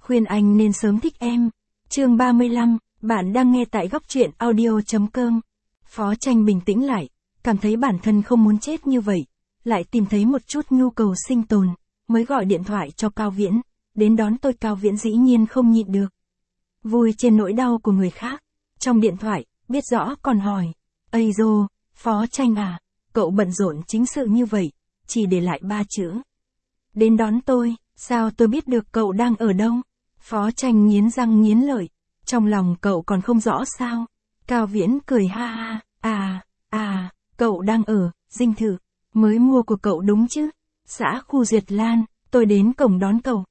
Khuyên anh nên sớm thích em. Chương 35, bạn đang nghe tại góc truyện audio.com. Phó Tranh bình tĩnh lại, cảm thấy bản thân không muốn chết như vậy, lại tìm thấy một chút nhu cầu sinh tồn, mới gọi điện thoại cho Cao Viễn, đến đón tôi. Cao Viễn dĩ nhiên không nhịn được. Vui trên nỗi đau của người khác. Trong điện thoại, biết rõ còn hỏi, "Ây dô, Phó Tranh à, cậu bận rộn chính sự như vậy, chỉ để lại 3 chữ. Đến đón tôi, sao tôi biết được cậu đang ở đâu?" Phó Tranh nghiến răng nghiến lợi, trong lòng cậu còn không rõ sao? Cao Viễn cười ha ha, cậu đang ở dinh thự, mới mua của cậu đúng chứ? Xã khu Duyệt Lan, tôi đến cổng đón cậu.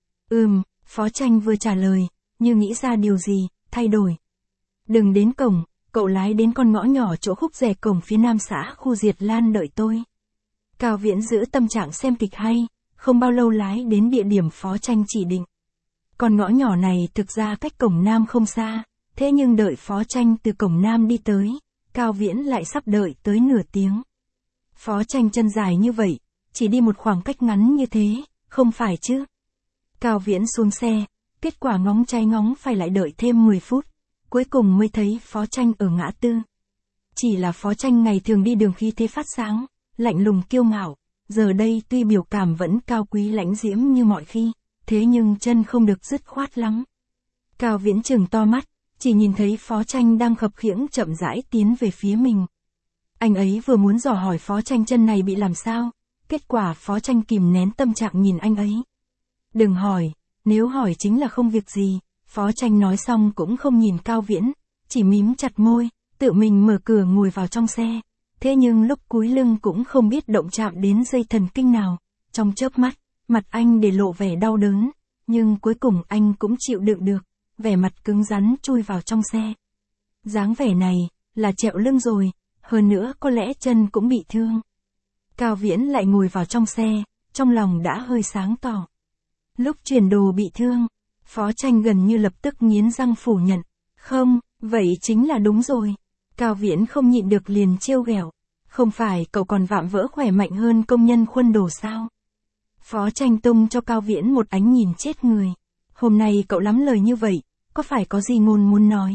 Phó Tranh vừa trả lời, như nghĩ ra điều gì, thay đổi. Đừng đến cổng, cậu lái đến con ngõ nhỏ chỗ khúc rẻ cổng phía nam xã khu Duyệt Lan đợi tôi. Cao Viễn giữ tâm trạng xem kịch hay, không bao lâu lái đến địa điểm Phó Tranh chỉ định. Con ngõ nhỏ này thực ra cách cổng nam không xa, thế nhưng đợi Phó Tranh từ cổng nam đi tới, Cao Viễn lại sắp đợi tới nửa tiếng. Phó Tranh chân dài như vậy, chỉ đi một khoảng cách ngắn như thế, không phải chứ? Cao Viễn xuống xe, kết quả ngóng trái ngóng phải lại đợi thêm 10 phút, cuối cùng mới thấy Phó Tranh ở ngã tư. Chỉ là Phó Tranh ngày thường đi đường khí thế phát sáng, lạnh lùng kiêu ngạo, giờ đây tuy biểu cảm vẫn cao quý lãnh diễm như mọi khi, thế nhưng chân không được dứt khoát lắm. Cao Viễn trừng to mắt, chỉ nhìn thấy Phó Tranh đang khập khiễng chậm rãi tiến về phía mình. Anh ấy vừa muốn dò hỏi Phó Tranh chân này bị làm sao, kết quả Phó Tranh kìm nén tâm trạng nhìn anh ấy. "Đừng hỏi, nếu hỏi chính là không việc gì." Phó Tranh nói xong cũng không nhìn Cao Viễn, chỉ mím chặt môi, tự mình mở cửa ngồi vào trong xe. Thế nhưng lúc cúi lưng cũng không biết động chạm đến dây thần kinh nào, trong chớp mắt, mặt anh để lộ vẻ đau đớn, nhưng cuối cùng anh cũng chịu đựng được, vẻ mặt cứng rắn chui vào trong xe. Dáng vẻ này, là trẹo lưng rồi, hơn nữa có lẽ chân cũng bị thương. Cao Viễn lại ngồi vào trong xe, trong lòng đã hơi sáng tỏ. Lúc chuyển đồ bị thương, Phó Tranh gần như lập tức nghiến răng phủ nhận. "Không, vậy chính là đúng rồi." Cao Viễn không nhịn được liền trêu ghẹo. "Không phải cậu còn vạm vỡ khỏe mạnh hơn công nhân khuân đồ sao?" Phó Tranh tung cho Cao Viễn một ánh nhìn chết người. "Hôm nay cậu lắm lời như vậy, có phải có gì ngôn muốn nói?"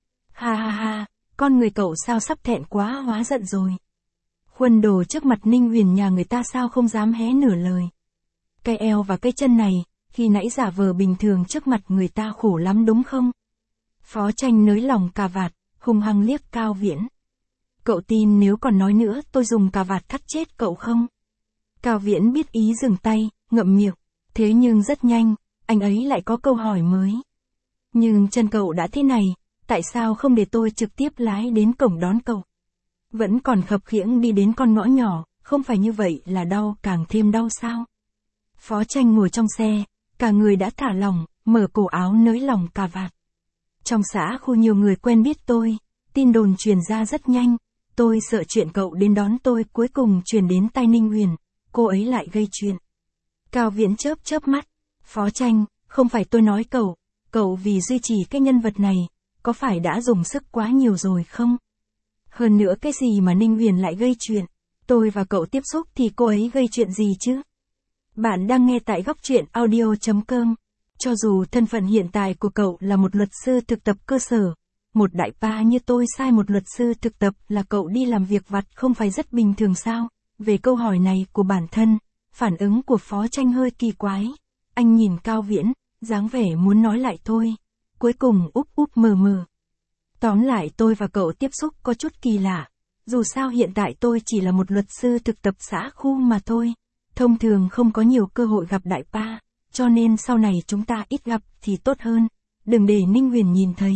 Ha ha ha, con người cậu sao sắp thẹn quá hóa giận rồi. Khuân đồ trước mặt Ninh Huyền nhà người ta sao không dám hé nửa lời. Cái eo và cái chân này, khi nãy giả vờ bình thường trước mặt người ta khổ lắm đúng không? Phó Tranh nới lỏng cà vạt, hung hăng liếc Cao Viễn. "Cậu tin nếu còn nói nữa tôi dùng cà vạt cắt chết cậu không?" Cao Viễn biết ý dừng tay, ngậm miệng. Thế nhưng rất nhanh, anh ấy lại có câu hỏi mới. "Nhưng chân cậu đã thế này, tại sao không để tôi trực tiếp lái đến cổng đón cậu? Vẫn còn khập khiễng đi đến con ngõ nhỏ, không phải như vậy là đau càng thêm đau sao?" Phó Tranh ngồi trong xe, cả người đã thả lỏng, mở cổ áo nới lỏng cà vạt. "Trong xã khu nhiều người quen biết tôi, tin đồn truyền ra rất nhanh, tôi sợ chuyện cậu đến đón tôi cuối cùng truyền đến tai Ninh Huyền, cô ấy lại gây chuyện." Cao Viễn chớp chớp mắt. "Phó Tranh, không phải tôi nói cậu vì duy trì cái nhân vật này, có phải đã dùng sức quá nhiều rồi không? Hơn nữa cái gì mà Ninh Huyền lại gây chuyện, tôi và cậu tiếp xúc thì cô ấy gây chuyện gì chứ?" Bạn đang nghe tại góc truyện audio.com. Cho dù thân phận hiện tại của cậu là một luật sư thực tập cơ sở, một đại pa như tôi sai một luật sư thực tập là cậu đi làm việc vặt không phải rất bình thường sao? Về câu hỏi này của bản thân, phản ứng của Phó Tranh hơi kỳ quái. Anh nhìn Cao Viễn, dáng vẻ muốn nói lại thôi. Cuối cùng úp mờ mờ. "Tóm lại tôi và cậu tiếp xúc có chút kỳ lạ. Dù sao hiện tại tôi chỉ là một luật sư thực tập xã khu mà thôi. Thông thường không có nhiều cơ hội gặp đại pa, cho nên sau này chúng ta ít gặp thì tốt hơn. Đừng để Ninh Huyền nhìn thấy."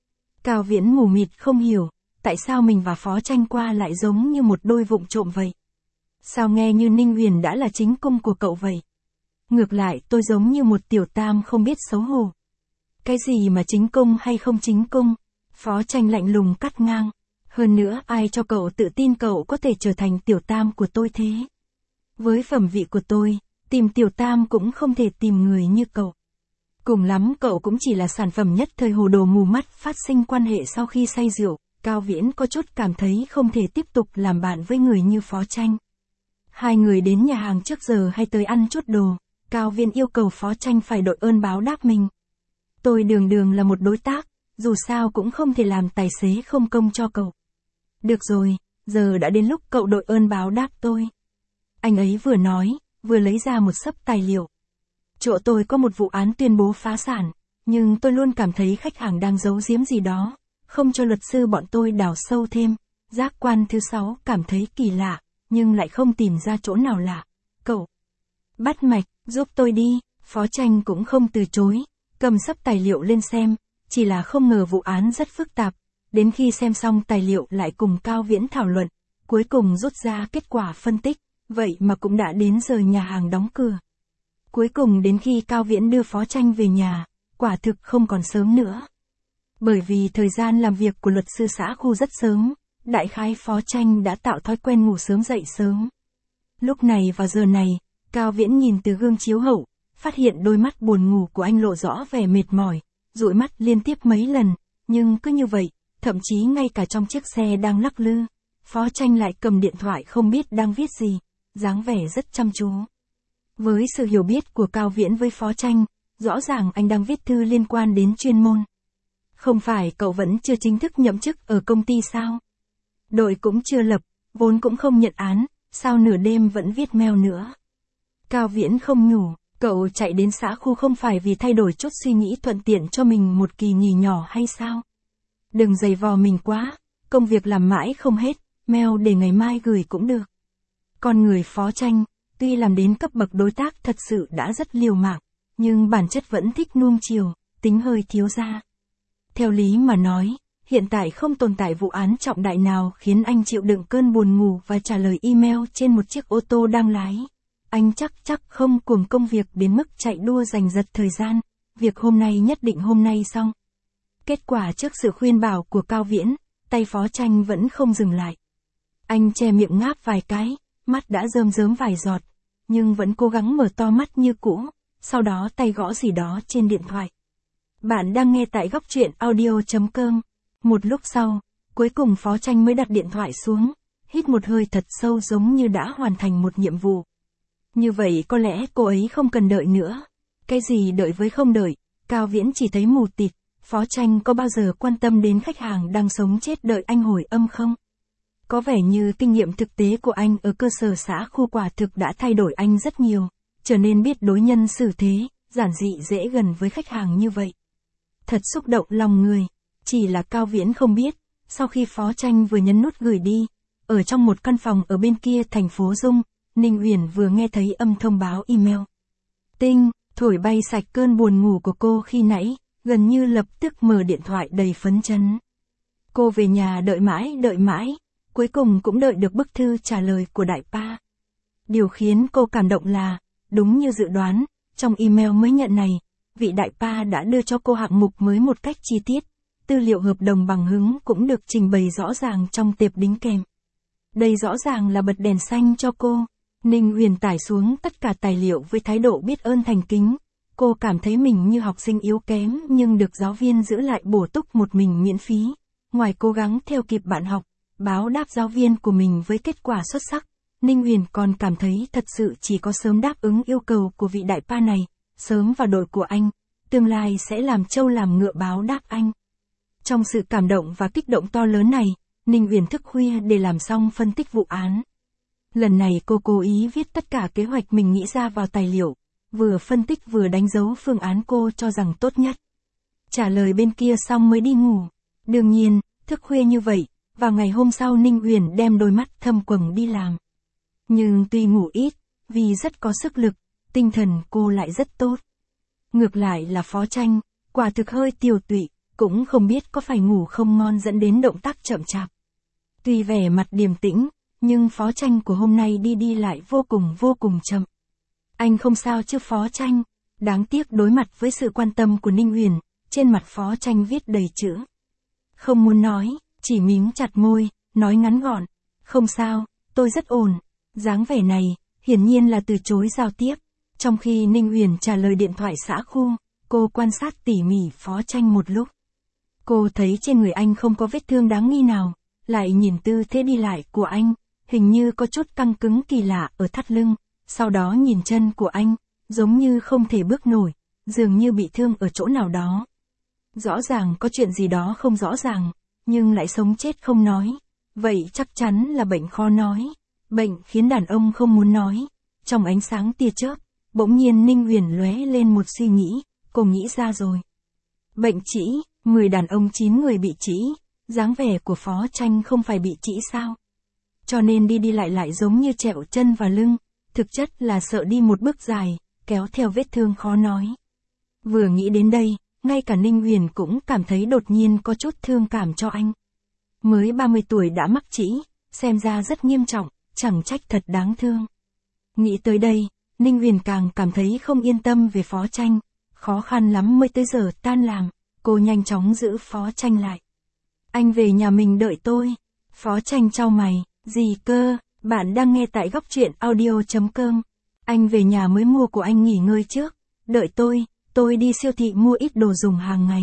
Cao Viễn mù mịt không hiểu, tại sao mình và Phó Tranh qua lại giống như một đôi vụng trộm vậy? Sao nghe như Ninh Huyền đã là chính cung của cậu vậy? Ngược lại tôi giống như một tiểu tam không biết xấu hổ. "Cái gì mà chính cung hay không chính cung?" Phó Tranh lạnh lùng cắt ngang. "Hơn nữa ai cho cậu tự tin cậu có thể trở thành tiểu tam của tôi thế? Với phẩm vị của tôi, tìm tiểu tam cũng không thể tìm người như cậu. Cùng lắm cậu cũng chỉ là sản phẩm nhất thời hồ đồ mù mắt phát sinh quan hệ sau khi say rượu." Cao Viễn có chút cảm thấy không thể tiếp tục làm bạn với người như Phó Tranh. Hai người đến nhà hàng trước giờ hay tới ăn chút đồ, Cao Viễn yêu cầu Phó Tranh phải đội ơn báo đáp mình. Tôi đường đường là một đối tác, dù sao cũng không thể làm tài xế không công cho cậu. Được rồi, giờ đã đến lúc cậu đội ơn báo đáp tôi. Anh ấy vừa nói, vừa lấy ra một xấp tài liệu. Chỗ tôi có một vụ án tuyên bố phá sản, nhưng tôi luôn cảm thấy khách hàng đang giấu giếm gì đó, không cho luật sư bọn tôi đào sâu thêm. Giác quan thứ 6 cảm thấy kỳ lạ, nhưng lại không tìm ra chỗ nào lạ. Cậu bắt mạch, giúp tôi đi, Phó Tranh cũng không từ chối, cầm xấp tài liệu lên xem, chỉ là không ngờ vụ án rất phức tạp. Đến khi xem xong tài liệu lại cùng Cao Viễn thảo luận, cuối cùng rút ra kết quả phân tích, vậy mà cũng đã đến giờ nhà hàng đóng cửa. Cuối cùng đến khi Cao Viễn đưa Phó Tranh về nhà, quả thực không còn sớm nữa. Bởi vì thời gian làm việc của luật sư xã khu rất sớm, đại khái Phó Tranh đã tạo thói quen ngủ sớm dậy sớm. Lúc này vào giờ này, Cao Viễn nhìn từ gương chiếu hậu, phát hiện đôi mắt buồn ngủ của anh lộ rõ vẻ mệt mỏi, dụi mắt liên tiếp mấy lần, nhưng cứ như vậy, thậm chí ngay cả trong chiếc xe đang lắc lư, Phó Tranh lại cầm điện thoại không biết đang viết gì, dáng vẻ rất chăm chú. Với sự hiểu biết của Cao Viễn với Phó Tranh, rõ ràng anh đang viết thư liên quan đến chuyên môn. Không phải cậu vẫn chưa chính thức nhậm chức ở công ty sao? Đội cũng chưa lập, vốn cũng không nhận án, sao nửa đêm vẫn viết mail nữa? Cao Viễn không nhủ, cậu chạy đến xã khu không phải vì thay đổi chút suy nghĩ thuận tiện cho mình một kỳ nghỉ nhỏ hay sao? Đừng giày vò mình quá, công việc làm mãi không hết, mail để ngày mai gửi cũng được. Con người Phó Tranh, tuy làm đến cấp bậc đối tác thật sự đã rất liều mạng, nhưng bản chất vẫn thích nuông chiều, tính hơi thiếu ra. Theo lý mà nói, hiện tại không tồn tại vụ án trọng đại nào khiến anh chịu đựng cơn buồn ngủ và trả lời email trên một chiếc ô tô đang lái. Anh chắc không cuồng công việc đến mức chạy đua giành giật thời gian, việc hôm nay nhất định hôm nay xong. Kết quả trước sự khuyên bảo của Cao Viễn, tay Phó Tranh vẫn không dừng lại. Anh che miệng ngáp vài cái, mắt đã rơm rớm vài giọt, nhưng vẫn cố gắng mở to mắt như cũ, sau đó tay gõ gì đó trên điện thoại. Bạn đang nghe tại góc truyện audio.com. Một lúc sau, cuối cùng Phó Tranh mới đặt điện thoại xuống, hít một hơi thật sâu giống như đã hoàn thành một nhiệm vụ. Như vậy có lẽ cô ấy không cần đợi nữa. Cái gì đợi với không đợi, Cao Viễn chỉ thấy mù tịt. Phó Tranh có bao giờ quan tâm đến khách hàng đang sống chết đợi anh hồi âm không? Có vẻ như kinh nghiệm thực tế của anh ở cơ sở xã khu quả thực đã thay đổi anh rất nhiều, trở nên biết đối nhân xử thế, giản dị dễ gần với khách hàng như vậy. Thật xúc động lòng người, chỉ là Cao Viễn không biết, sau khi Phó Tranh vừa nhấn nút gửi đi, ở trong một căn phòng ở bên kia thành phố Dung, Ninh Uyển vừa nghe thấy âm thông báo email. Tinh, thổi bay sạch cơn buồn ngủ của cô khi nãy, gần như lập tức mở điện thoại đầy phấn chấn. Cô về nhà đợi mãi, cuối cùng cũng đợi được bức thư trả lời của đại pa. Điều khiến cô cảm động là, đúng như dự đoán, trong email mới nhận này, vị đại pa đã đưa cho cô hạng mục mới một cách chi tiết, tư liệu hợp đồng bằng hứng cũng được trình bày rõ ràng trong tệp đính kèm. Đây rõ ràng là bật đèn xanh cho cô. Ninh Uyển tải xuống tất cả tài liệu với thái độ biết ơn thành kính. Cô cảm thấy mình như học sinh yếu kém nhưng được giáo viên giữ lại bổ túc một mình miễn phí. Ngoài cố gắng theo kịp bạn học, báo đáp giáo viên của mình với kết quả xuất sắc, Ninh Uyển còn cảm thấy thật sự chỉ có sớm đáp ứng yêu cầu của vị đại pa này, sớm vào đội của anh, tương lai sẽ làm trâu làm ngựa báo đáp anh. Trong sự cảm động và kích động to lớn này, Ninh Uyển thức khuya để làm xong phân tích vụ án. Lần này cô cố ý viết tất cả kế hoạch mình nghĩ ra vào tài liệu, vừa phân tích vừa đánh dấu phương án cô cho rằng tốt nhất. Trả lời bên kia xong mới đi ngủ. Đương nhiên, thức khuya như vậy, vào ngày hôm sau Ninh Uyển đem đôi mắt thâm quầng đi làm. Nhưng tuy ngủ ít, vì rất có sức lực, tinh thần cô lại rất tốt. Ngược lại là Phó Tranh, quả thực hơi tiều tụy, cũng không biết có phải ngủ không ngon dẫn đến động tác chậm chạp. Tuy vẻ mặt điềm tĩnh, nhưng Phó Tranh của hôm nay đi lại vô cùng chậm. Anh không sao chứ Phó Tranh? Đáng tiếc đối mặt với sự quan tâm của Ninh Uyển, trên mặt Phó Tranh viết đầy chữ. Không muốn nói, chỉ mím chặt môi, nói ngắn gọn. Không sao, tôi rất ổn. Dáng vẻ này, hiển nhiên là từ chối giao tiếp. Trong khi Ninh Uyển trả lời điện thoại xã khu, cô quan sát tỉ mỉ Phó Tranh một lúc. Cô thấy trên người anh không có vết thương đáng nghi nào, lại nhìn tư thế đi lại của anh, hình như có chút căng cứng kỳ lạ ở thắt lưng, sau đó nhìn chân của anh, giống như không thể bước nổi, dường như bị thương ở chỗ nào đó. Rõ ràng có chuyện gì đó không rõ ràng, nhưng lại sống chết không nói. Vậy chắc chắn là bệnh khó nói. Bệnh khiến đàn ông không muốn nói. Trong ánh sáng tia chớp, bỗng nhiên Ninh Huyền lóe lên một suy nghĩ, cô nghĩ ra rồi. Bệnh trĩ, 10 đàn ông 9 người bị trĩ, dáng vẻ của Phó Tranh không phải bị trĩ sao? Cho nên đi đi lại lại giống như trẹo chân và lưng, thực chất là sợ đi một bước dài, kéo theo vết thương khó nói. Vừa nghĩ đến đây, ngay cả Ninh Huyền cũng cảm thấy đột nhiên có chút thương cảm cho anh. Mới 30 tuổi đã mắc trĩ, xem ra rất nghiêm trọng, chẳng trách thật đáng thương. Nghĩ tới đây, Ninh Huyền càng cảm thấy không yên tâm về Phó Tranh, khó khăn lắm mới tới giờ tan làm, cô nhanh chóng giữ Phó Tranh lại. Anh về nhà mình đợi tôi. Phó Tranh chau mày, gì cơ, bạn đang nghe tại góc truyện audio.com. Anh về nhà mới mua của anh nghỉ ngơi trước, đợi tôi đi siêu thị mua ít đồ dùng hàng ngày.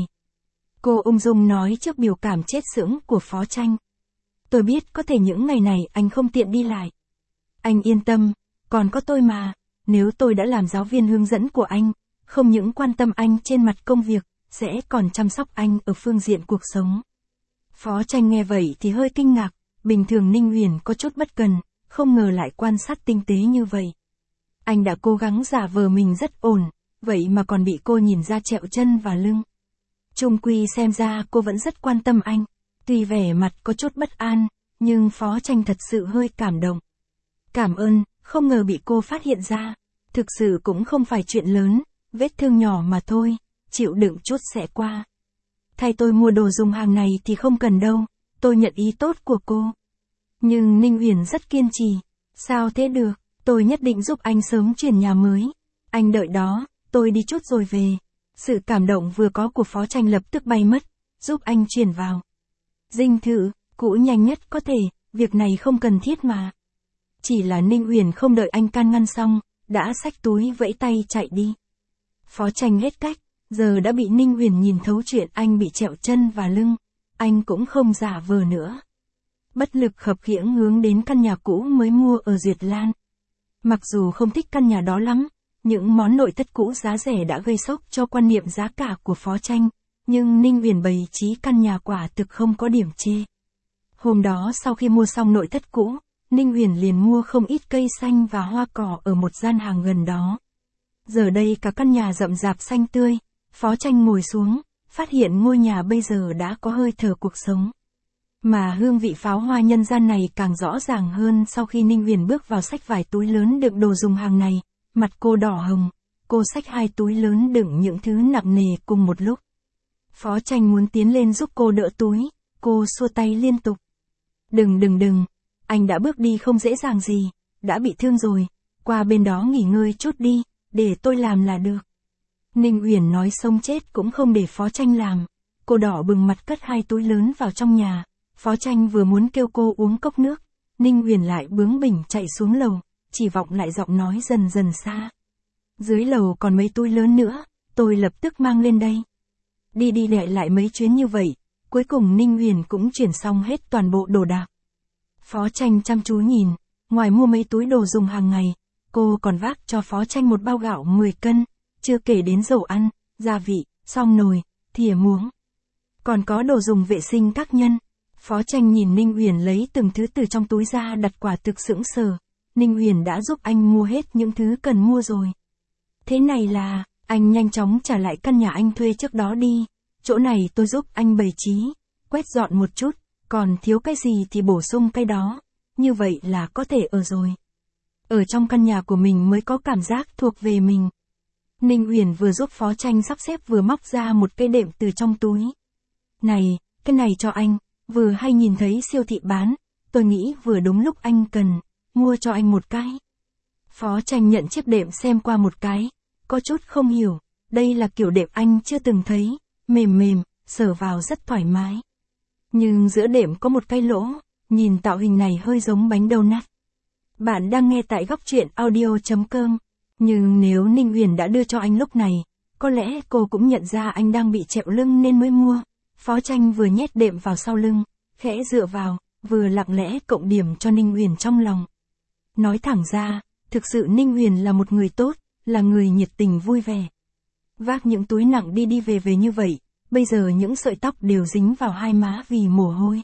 Cô ung dung nói trước biểu cảm chết sững của Phó Tranh. Tôi biết có thể những ngày này anh không tiện đi lại. Anh yên tâm, còn có tôi mà, nếu tôi đã làm giáo viên hướng dẫn của anh, không những quan tâm anh trên mặt công việc, sẽ còn chăm sóc anh ở phương diện cuộc sống. Phó Tranh nghe vậy thì hơi kinh ngạc, bình thường Ninh Huyền có chút bất cần, không ngờ lại quan sát tinh tế như vậy. Anh đã cố gắng giả vờ mình rất ổn, vậy mà còn bị cô nhìn ra trẹo chân và lưng. Chung quy xem ra cô vẫn rất quan tâm anh, tuy vẻ mặt có chút bất an, nhưng Phó Tranh thật sự hơi cảm động. Cảm ơn, không ngờ bị cô phát hiện ra, thực sự cũng không phải chuyện lớn, vết thương nhỏ mà thôi, chịu đựng chút sẽ qua. Thay tôi mua đồ dùng hàng này thì không cần đâu, tôi nhận ý tốt của cô. Nhưng Ninh Huyền rất kiên trì, sao thế được, tôi nhất định giúp anh sớm chuyển nhà mới. Anh đợi đó, tôi đi chút rồi về. Sự cảm động vừa có của Phó Tranh lập tức bay mất, giúp anh chuyển vào dinh thự, cũ nhanh nhất có thể, việc này không cần thiết mà. Chỉ là Ninh Huyền không đợi anh can ngăn xong, đã xách túi vẫy tay chạy đi. Phó Tranh hết cách, giờ đã bị Ninh Huyền nhìn thấu chuyện anh bị trẹo chân và lưng, anh cũng không giả vờ nữa. Bất lực khập khiễng hướng đến căn nhà cũ mới mua ở Duyệt Lan. Mặc dù không thích căn nhà đó lắm, những món nội thất cũ giá rẻ đã gây sốc cho quan niệm giá cả của Phó Tranh, nhưng Ninh Huyền bày trí căn nhà quả thực không có điểm chê. Hôm đó sau khi mua xong nội thất cũ, Ninh Huyền liền mua không ít cây xanh và hoa cỏ ở một gian hàng gần đó. Giờ đây cả căn nhà rậm rạp xanh tươi, Phó Tranh ngồi xuống, phát hiện ngôi nhà bây giờ đã có hơi thở cuộc sống. Mà hương vị pháo hoa nhân gian này càng rõ ràng hơn sau khi Ninh Huyền bước vào xách vài túi lớn đựng đồ dùng hàng này, mặt cô đỏ hồng, cô xách 2 túi lớn đựng những thứ nặng nề cùng một lúc. Phó Tranh muốn tiến lên giúp cô đỡ túi, cô xua tay liên tục. Đừng, anh đã bước đi không dễ dàng gì, đã bị thương rồi, qua bên đó nghỉ ngơi chút đi, để tôi làm là được. Ninh Huyền nói sống chết cũng không để Phó Tranh làm, cô đỏ bừng mặt cất 2 túi lớn vào trong nhà, Phó Tranh vừa muốn kêu cô uống cốc nước, Ninh Huyền lại bướng bỉnh chạy xuống lầu, chỉ vọng lại giọng nói dần dần xa. Dưới lầu còn mấy túi lớn nữa, tôi lập tức mang lên đây. Đi lại mấy chuyến như vậy, cuối cùng Ninh Huyền cũng chuyển xong hết toàn bộ đồ đạc. Phó Tranh chăm chú nhìn, ngoài mua mấy túi đồ dùng hàng ngày, cô còn vác cho Phó Tranh một bao gạo 10 cân, chưa kể đến dầu ăn, gia vị, xong nồi, thìa muỗng. Còn có đồ dùng vệ sinh các nhân. Phó Tranh nhìn Ninh Huyền lấy từng thứ từ trong túi ra đặt quả thực sững sờ. Ninh Huyền đã giúp anh mua hết những thứ cần mua rồi. Thế này là, anh nhanh chóng trả lại căn nhà anh thuê trước đó đi. Chỗ này tôi giúp anh bày trí, quét dọn một chút, còn thiếu cái gì thì bổ sung cái đó. Như vậy là có thể ở rồi. Ở trong căn nhà của mình mới có cảm giác thuộc về mình. Ninh Huyền vừa giúp Phó Tranh sắp xếp vừa móc ra một cây đệm từ trong túi. Này, cái này cho anh, vừa hay nhìn thấy siêu thị bán, tôi nghĩ vừa đúng lúc anh cần, mua cho anh một cái. Phó Tranh nhận chiếc đệm xem qua một cái, có chút không hiểu, đây là kiểu đệm anh chưa từng thấy, mềm, sờ vào rất thoải mái. Nhưng giữa đệm có một cái lỗ, nhìn tạo hình này hơi giống bánh donut. Bạn đang nghe tại góc truyện audio.com. Nhưng nếu Ninh Huyền đã đưa cho anh lúc này, có lẽ cô cũng nhận ra anh đang bị trẹo lưng nên mới mua. Phó Tranh vừa nhét đệm vào sau lưng, khẽ dựa vào, vừa lặng lẽ cộng điểm cho Ninh Huyền trong lòng. Nói thẳng ra, thực sự Ninh Huyền là một người tốt, là người nhiệt tình vui vẻ. vác những túi nặng đi đi về về như vậy, bây giờ những sợi tóc đều dính vào hai má vì mồ hôi.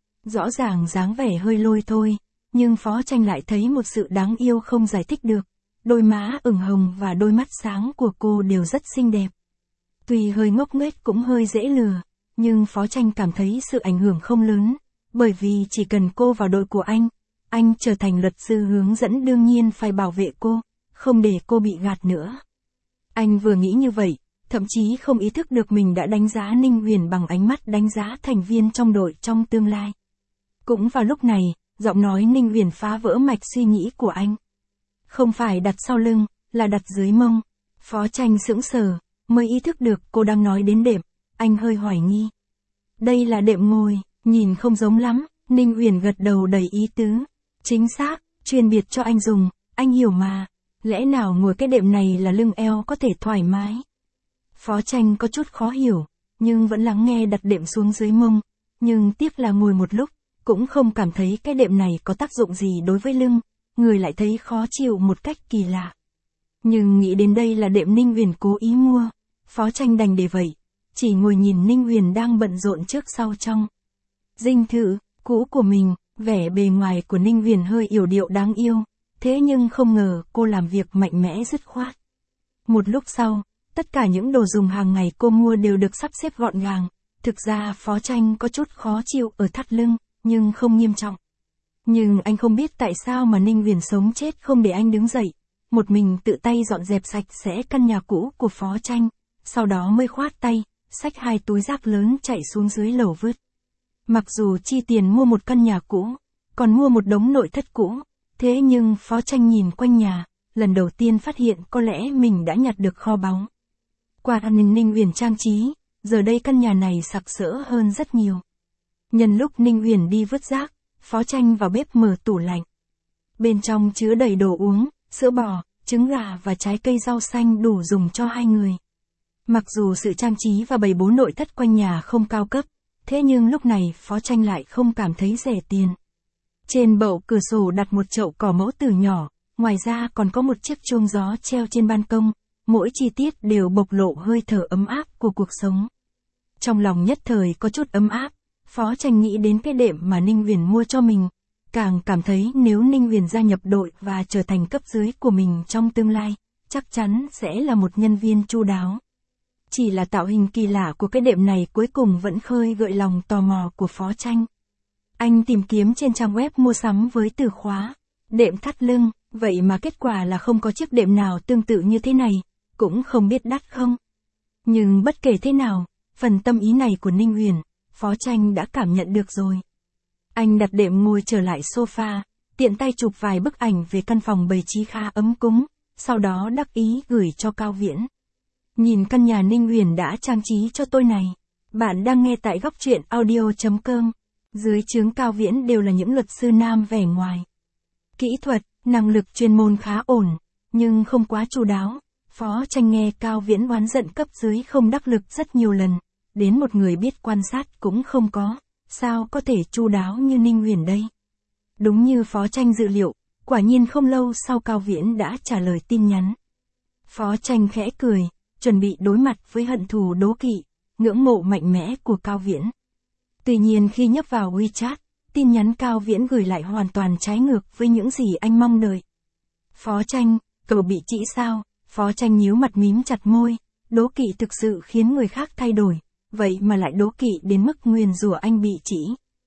Rõ ràng dáng vẻ hơi lôi thôi, nhưng Phó Tranh lại thấy một sự đáng yêu không giải thích được. Đôi má ửng hồng và đôi mắt sáng của cô đều rất xinh đẹp. Tuy hơi ngốc nghếch cũng hơi dễ lừa, nhưng Phó Tranh cảm thấy sự ảnh hưởng không lớn, bởi vì chỉ cần cô vào đội của anh trở thành luật sư hướng dẫn đương nhiên phải bảo vệ cô, không để cô bị gạt nữa. Anh vừa nghĩ như vậy, thậm chí không ý thức được mình đã đánh giá Ninh Huyền bằng ánh mắt đánh giá thành viên trong đội trong tương lai. Cũng vào lúc này, giọng nói Ninh Huyền phá vỡ mạch suy nghĩ của anh. Không phải đặt sau lưng, là đặt dưới mông. Phó Tranh sững sờ, mới ý thức được cô đang nói đến đệm, anh hơi hoài nghi. Đây là đệm ngồi, nhìn không giống lắm, Ninh Huyền gật đầu đầy ý tứ. Chính xác, chuyên biệt cho anh dùng, anh hiểu mà. Lẽ nào ngồi cái đệm này là lưng eo có thể thoải mái? Phó Tranh có chút khó hiểu, nhưng vẫn lắng nghe đặt đệm xuống dưới mông. Nhưng tiếc là ngồi một lúc, cũng không cảm thấy cái đệm này có tác dụng gì đối với lưng, người lại thấy khó chịu một cách kỳ lạ. Nhưng nghĩ đến đây là đệm Ninh Huyền cố ý mua, Phó Tranh đành để vậy, chỉ ngồi nhìn Ninh Huyền đang bận rộn trước sau trong dinh thự cũ của mình. Vẻ bề ngoài của Ninh Huyền hơi yểu điệu đáng yêu, thế nhưng không ngờ cô làm việc mạnh mẽ dứt khoát. Một lúc sau, tất cả những đồ dùng hàng ngày cô mua đều được sắp xếp gọn gàng. Thực ra Phó Tranh có chút khó chịu ở thắt lưng, nhưng không nghiêm trọng. Nhưng anh không biết tại sao mà Ninh Huyền sống chết không để anh đứng dậy, một mình tự tay dọn dẹp sạch sẽ căn nhà cũ của Phó Tranh, sau đó mới khoát tay, xách 2 túi rác lớn chạy xuống dưới lầu vứt. Mặc dù chi tiền mua một căn nhà cũ, còn mua một đống nội thất cũ, thế nhưng Phó Tranh nhìn quanh nhà, lần đầu tiên phát hiện có lẽ mình đã nhặt được kho báu. Qua nhìn Ninh Huyền trang trí, giờ đây căn nhà này sặc sỡ hơn rất nhiều. Nhân lúc Ninh Huyền đi vứt rác, Phó Tranh vào bếp mở tủ lạnh. Bên trong chứa đầy đồ uống, sữa bò, trứng gà và trái cây rau xanh đủ dùng cho 2 người. Mặc dù sự trang trí và bày bố nội thất quanh nhà không cao cấp, thế nhưng lúc này Phó Tranh lại không cảm thấy rẻ tiền. Trên bậu cửa sổ đặt một chậu cỏ mẫu tử nhỏ, ngoài ra còn có một chiếc chuông gió treo trên ban công, mỗi chi tiết đều bộc lộ hơi thở ấm áp của cuộc sống. Trong lòng nhất thời có chút ấm áp, Phó Tranh nghĩ đến cái đệm mà Ninh Huyền mua cho mình, càng cảm thấy nếu Ninh Huyền gia nhập đội và trở thành cấp dưới của mình trong tương lai, chắc chắn sẽ là một nhân viên chu đáo. Chỉ là tạo hình kỳ lạ của cái đệm này cuối cùng vẫn khơi gợi lòng tò mò của Phó Tranh. Anh tìm kiếm trên trang web mua sắm với từ khóa đệm thắt lưng, vậy mà kết quả là không có chiếc đệm nào tương tự như thế này, cũng không biết đắt không. Nhưng bất kể thế nào, phần tâm ý này của Ninh Huyền, Phó Tranh đã cảm nhận được rồi. Anh đặt đệm ngồi trở lại sofa, tiện tay chụp vài bức ảnh về căn phòng bày trí khá ấm cúng, sau đó đắc ý gửi cho Cao Viễn. Nhìn căn nhà Ninh Huyền đã trang trí cho tôi này. Bạn đang nghe tại góc truyện audio.com. Dưới trướng Cao Viễn đều là những luật sư nam vẻ ngoài. Kỹ thuật, năng lực chuyên môn khá ổn, nhưng không quá chu đáo. Phó Tranh nghe Cao Viễn oán giận cấp dưới không đắc lực rất nhiều lần, đến một người biết quan sát cũng không có, sao có thể chu đáo như Ninh Huyền đây. Đúng như Phó Tranh dự liệu, quả nhiên không lâu sau Cao Viễn đã trả lời tin nhắn. Phó Tranh khẽ cười, chuẩn bị đối mặt với hận thù đố kỵ, ngưỡng mộ mạnh mẽ của Cao Viễn. Tuy nhiên khi nhấp vào WeChat, tin nhắn Cao Viễn gửi lại hoàn toàn trái ngược với những gì anh mong đợi. Phó Tranh, cậu bị trĩ sao? Phó Tranh nhíu mặt mím chặt môi, đố kỵ thực sự khiến người khác thay đổi, vậy mà lại đố kỵ đến mức nguyền rủa anh bị trĩ.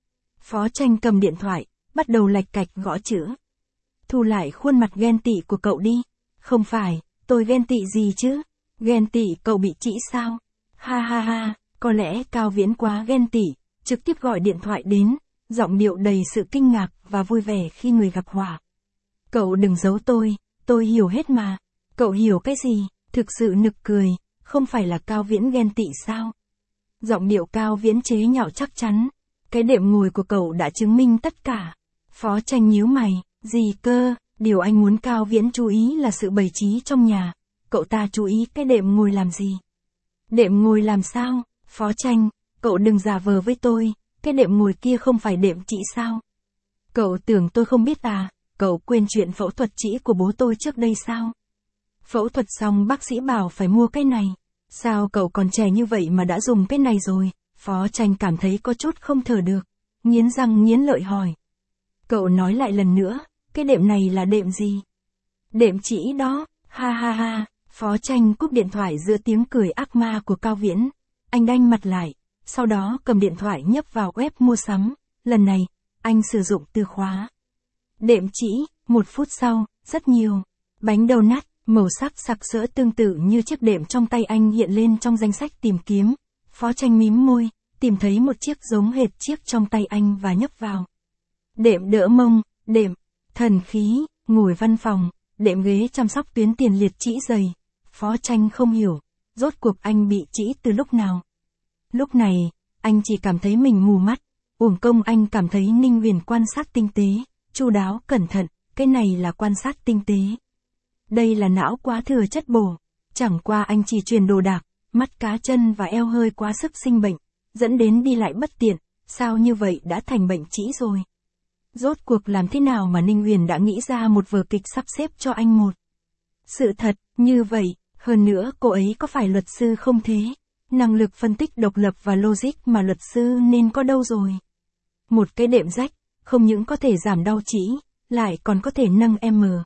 Phó Tranh cầm điện thoại, bắt đầu lạch cạch gõ chữ. Thu lại khuôn mặt ghen tị của cậu đi. Không phải, tôi ghen tị gì chứ? Ghen tị cậu bị trĩ sao? Ha ha ha, có lẽ Cao Viễn quá ghen tị, trực tiếp gọi điện thoại đến, giọng điệu đầy sự kinh ngạc và vui vẻ khi người gặp họa. Cậu đừng giấu tôi hiểu hết mà. Cậu hiểu cái gì? Thực sự nực cười, không phải là Cao Viễn ghen tị sao? Giọng điệu Cao Viễn chế nhạo chắc chắn. Cái đệm ngồi của cậu đã chứng minh tất cả. Phó Tranh nhíu mày, gì cơ? Điều anh muốn Cao Viễn chú ý là sự bày trí trong nhà. Cậu ta chú ý cái đệm ngồi làm gì? Đệm ngồi làm sao? Phó Tranh, cậu đừng giả vờ với tôi, cái đệm ngồi kia không phải đệm trĩ sao? Cậu tưởng tôi không biết à? Cậu quên chuyện phẫu thuật trĩ của bố tôi trước đây sao? Phẫu thuật xong bác sĩ bảo phải mua cái này. Sao cậu còn trẻ như vậy mà đã dùng cái này rồi? Phó Tranh cảm thấy có chút không thở được. Nghiến răng nghiến lợi hỏi. Cậu nói lại lần nữa, cái đệm này là đệm gì? Đệm chỉ đó, ha ha ha. Phó Tranh cúp điện thoại giữa tiếng cười ác ma của Cao Viễn. Anh đanh mặt lại, sau đó cầm điện thoại nhấp vào web mua sắm. Lần này, anh sử dụng từ khóa đệm chỉ. 1 phút sau, rất nhiều bánh donut, màu sắc sặc sỡ tương tự như chiếc đệm trong tay anh hiện lên trong danh sách tìm kiếm. Phó Tranh mím môi, tìm thấy một chiếc giống hệt chiếc trong tay anh và nhấp vào. Đệm đỡ mông, đệm thần khí, ngồi văn phòng, đệm ghế chăm sóc tuyến tiền liệt trĩ dày. Phó Tranh không hiểu, rốt cuộc anh bị trĩ từ lúc nào. Lúc này, anh chỉ cảm thấy mình mù mắt, uổng công anh cảm thấy Ninh Huyền quan sát tinh tế, chu đáo cẩn thận, cái này là quan sát tinh tế. Đây là não quá thừa chất bổ, chẳng qua anh chỉ truyền đồ đạc, mắt cá chân và eo hơi quá sức sinh bệnh, dẫn đến đi lại bất tiện, sao như vậy đã thành bệnh trĩ rồi. Rốt cuộc làm thế nào mà Ninh Huyền đã nghĩ ra một vở kịch sắp xếp cho anh một sự thật như vậy, hơn nữa cô ấy có phải luật sư không thế? Năng lực phân tích độc lập và logic mà luật sư nên có đâu rồi? Một cái đệm rách, không những có thể giảm đau trĩ, lại còn có thể nâng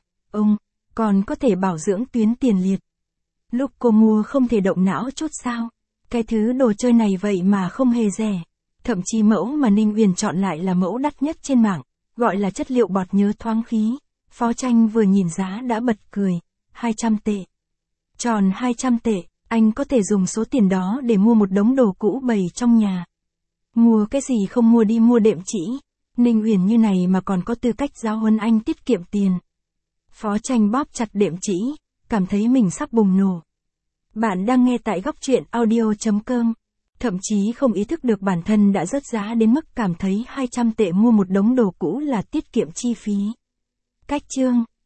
còn có thể bảo dưỡng tuyến tiền liệt. Lúc cô mua không thể động não chút sao? Cái thứ đồ chơi này vậy mà không hề rẻ. Thậm chí mẫu mà Ninh Huyền chọn lại là mẫu đắt nhất trên mạng, gọi là chất liệu bọt nhớ thoáng khí. Phó Tranh vừa nhìn giá đã bật cười. 200 tệ. Tròn 200 tệ, anh có thể dùng số tiền đó để mua một đống đồ cũ bày trong nhà. Mua cái gì không mua đi mua đệm chỉ. Ninh Huyền như này mà còn có tư cách giáo huấn anh tiết kiệm tiền. Phó Tranh bóp chặt đệm chỉ, cảm thấy mình sắp bùng nổ. Bạn đang nghe tại Góc Truyện Audio.com. Thậm chí không ý thức được bản thân đã rớt giá đến mức cảm thấy 200 tệ mua một đống đồ cũ là tiết kiệm chi phí. Cách chương